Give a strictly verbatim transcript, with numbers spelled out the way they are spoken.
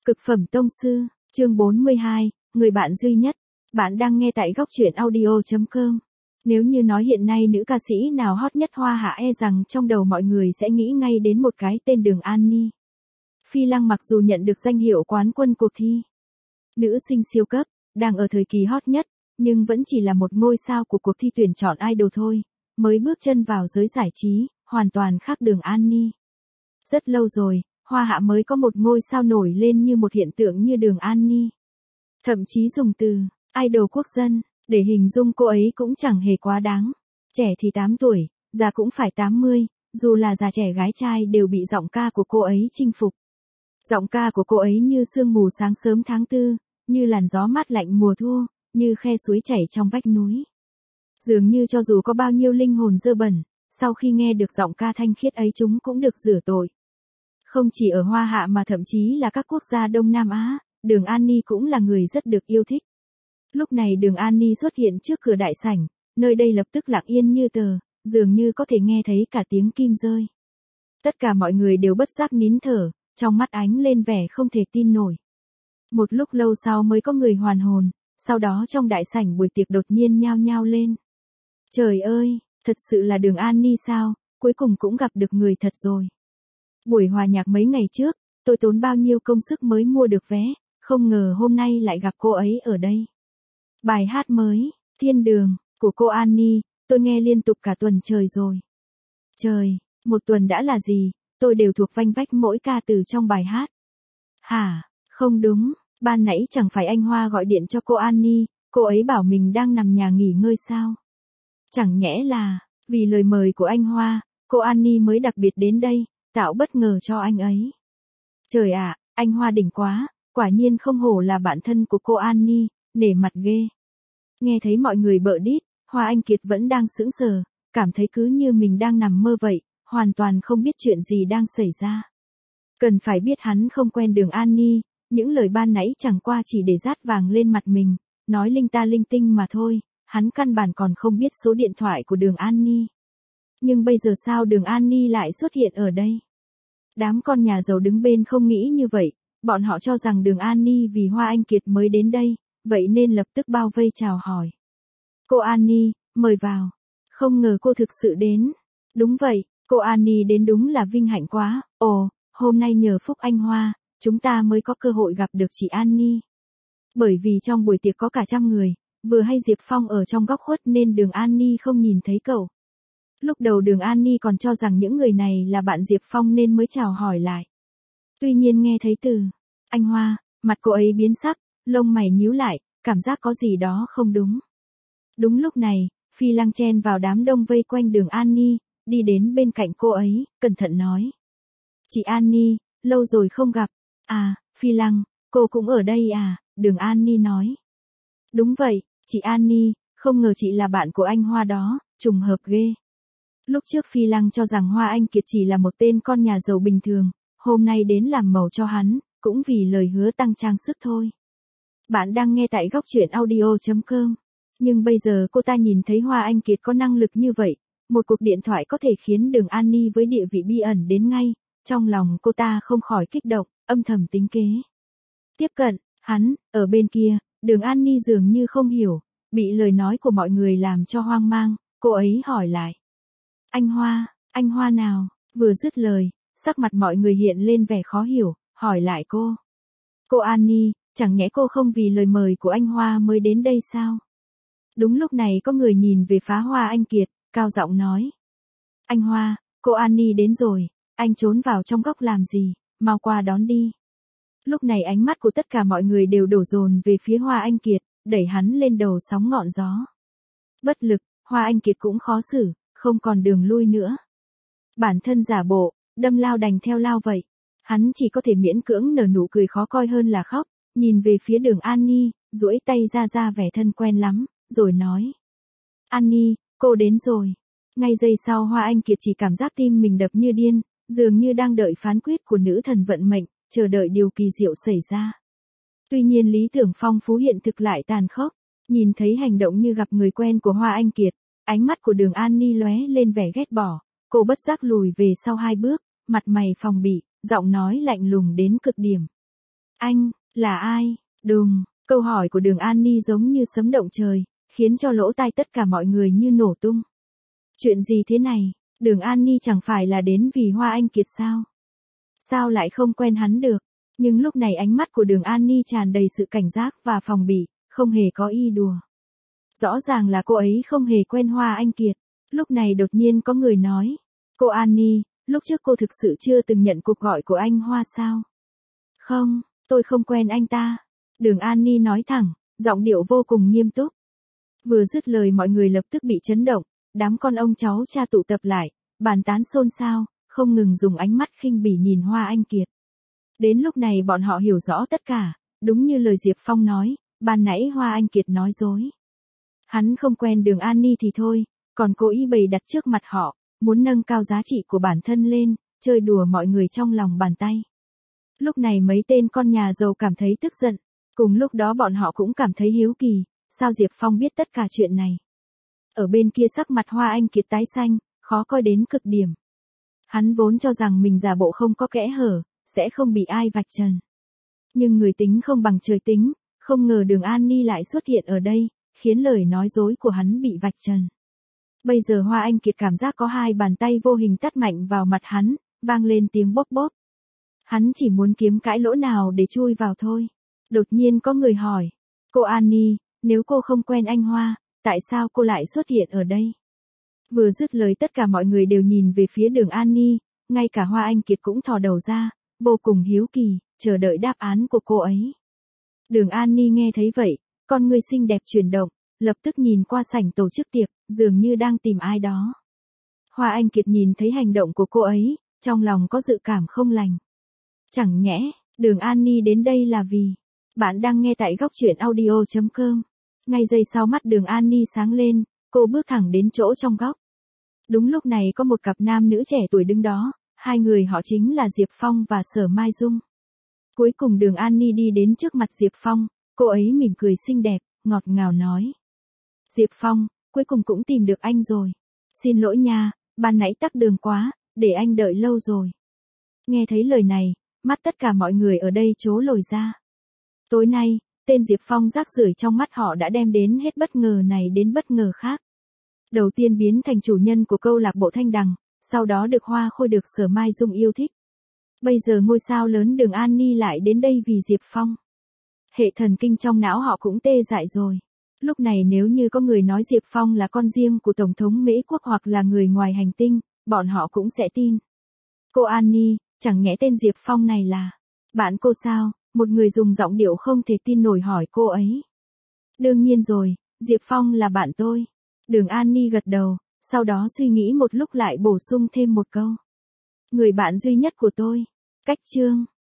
Cực phẩm tông sư, chương bốn mươi hai, người bạn duy nhất. Bạn đang nghe tại góc truyện audio chấm com. Nếu như nói hiện nay nữ ca sĩ nào hot nhất Hoa Hạ e rằng trong đầu mọi người sẽ nghĩ ngay đến một cái tên Đường An Ni. Phi Lăng mặc dù nhận được danh hiệu quán quân cuộc thi nữ sinh siêu cấp, đang ở thời kỳ hot nhất, nhưng vẫn chỉ là một ngôi sao của cuộc thi tuyển chọn idol thôi, mới bước chân vào giới giải trí, hoàn toàn khác Đường An Ni. Rất lâu rồi, Hoa Hạ mới có một ngôi sao nổi lên như một hiện tượng như Đường An Ni. Thậm chí dùng từ idol quốc dân để hình dung cô ấy cũng chẳng hề quá đáng. Trẻ thì tám tuổi, già cũng phải tám mươi, dù là già trẻ gái trai đều bị giọng ca của cô ấy chinh phục. Giọng ca của cô ấy như sương mù sáng sớm tháng tư, như làn gió mát lạnh mùa thu, như khe suối chảy trong vách núi. Dường như cho dù có bao nhiêu linh hồn dơ bẩn, sau khi nghe được giọng ca thanh khiết ấy chúng cũng được rửa tội. Không chỉ ở Hoa Hạ mà thậm chí là các quốc gia Đông Nam Á, Đường An Ni cũng là người rất được yêu thích. Lúc này Đường An Ni xuất hiện trước cửa đại sảnh, nơi đây lập tức lặng yên như tờ, dường như có thể nghe thấy cả tiếng kim rơi. Tất cả mọi người đều bất giác nín thở, trong mắt ánh lên vẻ không thể tin nổi. Một lúc lâu sau mới có người hoàn hồn, sau đó trong đại sảnh buổi tiệc đột nhiên nhao nhao lên. Trời ơi, thật sự là Đường An Ni sao, cuối cùng cũng gặp được người thật rồi. Buổi hòa nhạc mấy ngày trước, tôi tốn bao nhiêu công sức mới mua được vé, không ngờ hôm nay lại gặp cô ấy ở đây. Bài hát mới, Thiên Đường, của cô An Ni, tôi nghe liên tục cả tuần trời rồi. Trời, một tuần đã là gì, tôi đều thuộc vanh vách mỗi ca từ trong bài hát. Hả, không đúng, ban nãy chẳng phải anh Hoa gọi điện cho cô An Ni, cô ấy bảo mình đang nằm nhà nghỉ ngơi sao? Chẳng nhẽ là, vì lời mời của anh Hoa, cô An Ni mới đặc biệt đến đây, tạo bất ngờ cho anh ấy. Trời ạ, anh Hoa đỉnh quá, quả nhiên không hổ là bạn thân của cô An Ni, nể mặt ghê. Nghe thấy mọi người bợ đít, Hoa Anh Kiệt vẫn đang sững sờ, cảm thấy cứ như mình đang nằm mơ vậy, hoàn toàn không biết chuyện gì đang xảy ra. Cần phải biết hắn không quen Đường An Ni, những lời ban nãy chẳng qua chỉ để dát vàng lên mặt mình, nói linh ta linh tinh mà thôi, hắn căn bản còn không biết số điện thoại của Đường An Ni. Nhưng bây giờ sao Đường An Ni lại xuất hiện ở đây? Đám con nhà giàu đứng bên không nghĩ như vậy, bọn họ cho rằng Đường An Ni vì Hoa Anh Kiệt mới đến đây, vậy nên lập tức bao vây chào hỏi. Cô An Ni, mời vào. Không ngờ cô thực sự đến. Đúng vậy, cô An Ni đến đúng là vinh hạnh quá. Ồ, hôm nay nhờ phúc anh Hoa, chúng ta mới có cơ hội gặp được chị An Ni. Bởi vì trong buổi tiệc có cả trăm người, vừa hay Diệp Phong ở trong góc khuất nên Đường An Ni không nhìn thấy cậu. Lúc đầu Đường An Ni còn cho rằng những người này là bạn Diệp Phong nên mới chào hỏi lại. Tuy nhiên nghe thấy từ anh Hoa, mặt cô ấy biến sắc, lông mày nhíu lại, cảm giác có gì đó không đúng. Đúng lúc này, Phi Lăng chen vào đám đông vây quanh Đường An Ni, đi đến bên cạnh cô ấy, cẩn thận nói. Chị An Ni, lâu rồi không gặp. À, Phi Lăng, cô cũng ở đây à, Đường An Ni nói. Đúng vậy, chị An Ni, không ngờ chị là bạn của anh Hoa đó, trùng hợp ghê. Lúc trước Phi Lăng cho rằng Hoa Anh Kiệt chỉ là một tên con nhà giàu bình thường, hôm nay đến làm màu cho hắn, cũng vì lời hứa tăng trang sức thôi. Bạn đang nghe tại góc truyện audio chấm com. Nhưng bây giờ cô ta nhìn thấy Hoa Anh Kiệt có năng lực như vậy, một cuộc điện thoại có thể khiến Đường An Ni với địa vị bí ẩn đến ngay, trong lòng cô ta không khỏi kích động, âm thầm tính kế. Tiếp cận, hắn, ở bên kia, Đường An Ni dường như không hiểu, bị lời nói của mọi người làm cho hoang mang, cô ấy hỏi lại. Anh Hoa, anh Hoa nào, vừa dứt lời, sắc mặt mọi người hiện lên vẻ khó hiểu, hỏi lại cô. Cô An Ni, chẳng nhẽ cô không vì lời mời của anh Hoa mới đến đây sao? Đúng lúc này có người nhìn về phá Hoa Anh Kiệt, cao giọng nói. Anh Hoa, cô An Ni đến rồi, anh trốn vào trong góc làm gì, mau qua đón đi. Lúc này ánh mắt của tất cả mọi người đều đổ dồn về phía Hoa Anh Kiệt, đẩy hắn lên đầu sóng ngọn gió. Bất lực, Hoa Anh Kiệt cũng khó xử, không còn đường lui nữa. Bản thân giả bộ, đâm lao đành theo lao vậy. Hắn chỉ có thể miễn cưỡng nở nụ cười khó coi hơn là khóc, nhìn về phía Đường An Ni, duỗi tay ra ra vẻ thân quen lắm, rồi nói. An Ni, cô đến rồi. Ngay giây sau Hoa Anh Kiệt chỉ cảm giác tim mình đập như điên, dường như đang đợi phán quyết của nữ thần vận mệnh, chờ đợi điều kỳ diệu xảy ra. Tuy nhiên lý tưởng phong phú hiện thực lại tàn khốc, nhìn thấy hành động như gặp người quen của Hoa Anh Kiệt, ánh mắt của Đường An Ni lóe lên vẻ ghét bỏ, cô bất giác lùi về sau hai bước, mặt mày phòng bị, giọng nói lạnh lùng đến cực điểm. Anh, là ai? Đùng, câu hỏi của Đường An Ni giống như sấm động trời, khiến cho lỗ tai tất cả mọi người như nổ tung. Chuyện gì thế này? Đường An Ni chẳng phải là đến vì Hoa Anh Kiệt sao? Sao lại không quen hắn được? Nhưng lúc này ánh mắt của Đường An Ni tràn đầy sự cảnh giác và phòng bị, không hề có ý đùa. Rõ ràng là cô ấy không hề quen Hoa Anh Kiệt. Lúc này đột nhiên có người nói, cô An Ni, lúc trước cô thực sự chưa từng nhận cuộc gọi của anh Hoa sao? Không, tôi không quen anh ta. Đường An Ni nói thẳng, giọng điệu vô cùng nghiêm túc. Vừa dứt lời mọi người lập tức bị chấn động, đám con ông cháu cha tụ tập lại, bàn tán xôn xao, không ngừng dùng ánh mắt khinh bỉ nhìn Hoa Anh Kiệt. Đến lúc này bọn họ hiểu rõ tất cả, đúng như lời Diệp Phong nói, ban nãy Hoa Anh Kiệt nói dối. Hắn không quen Đường An Ni thì thôi, còn cố ý bày đặt trước mặt họ, muốn nâng cao giá trị của bản thân lên, chơi đùa mọi người trong lòng bàn tay. Lúc này mấy tên con nhà giàu cảm thấy tức giận, cùng lúc đó bọn họ cũng cảm thấy hiếu kỳ, sao Diệp Phong biết tất cả chuyện này. Ở bên kia sắc mặt Hoa Anh Kiệt tái xanh, khó coi đến cực điểm. Hắn vốn cho rằng mình giả bộ không có kẽ hở, sẽ không bị ai vạch trần. Nhưng người tính không bằng trời tính, không ngờ Đường An Ni lại xuất hiện ở đây, khiến lời nói dối của hắn bị vạch trần. Bây giờ Hoa Anh Kiệt cảm giác có hai bàn tay vô hình tát mạnh vào mặt hắn, vang lên tiếng bóp bóp. Hắn chỉ muốn kiếm cái lỗ nào để chui vào thôi. Đột nhiên có người hỏi, cô An Ni, nếu cô không quen anh Hoa, tại sao cô lại xuất hiện ở đây? Vừa dứt lời tất cả mọi người đều nhìn về phía Đường An Ni, ngay cả Hoa Anh Kiệt cũng thò đầu ra, vô cùng hiếu kỳ, chờ đợi đáp án của cô ấy. Đường An Ni nghe thấy vậy, con người xinh đẹp chuyển động, lập tức nhìn qua sảnh tổ chức tiệc, dường như đang tìm ai đó. Hoa Anh Kiệt nhìn thấy hành động của cô ấy, trong lòng có dự cảm không lành. Chẳng nhẽ, Đường An Ni đến đây là vì... Bạn đang nghe tại góc truyện audio chấm com. Ngay giây sau mắt Đường An Ni sáng lên, cô bước thẳng đến chỗ trong góc. Đúng lúc này có một cặp nam nữ trẻ tuổi đứng đó, hai người họ chính là Diệp Phong và Sở Mai Dung. Cuối cùng Đường An Ni đi đến trước mặt Diệp Phong, cô ấy mỉm cười xinh đẹp, ngọt ngào nói. Diệp Phong, cuối cùng cũng tìm được anh rồi. Xin lỗi nha, ban nãy tắc đường quá, để anh đợi lâu rồi. Nghe thấy lời này, mắt tất cả mọi người ở đây trố lồi ra. Tối nay, tên Diệp Phong rác rưởi trong mắt họ đã đem đến hết bất ngờ này đến bất ngờ khác. Đầu tiên biến thành chủ nhân của câu lạc bộ Thanh Đằng, sau đó được Hoa Khôi được Sở Mai Dung yêu thích. Bây giờ ngôi sao lớn Đường An Ni lại đến đây vì Diệp Phong. Hệ thần kinh trong não họ cũng tê dại rồi. Lúc này nếu như có người nói Diệp Phong là con riêng của Tổng thống Mỹ Quốc hoặc là người ngoài hành tinh, bọn họ cũng sẽ tin. Cô An Ni, chẳng nhẽ tên Diệp Phong này là bạn cô sao? Một người dùng giọng điệu không thể tin nổi hỏi cô ấy. Đương nhiên rồi, Diệp Phong là bạn tôi. Đường An Ni gật đầu, sau đó suy nghĩ một lúc lại bổ sung thêm một câu. Người bạn duy nhất của tôi. Cách chương.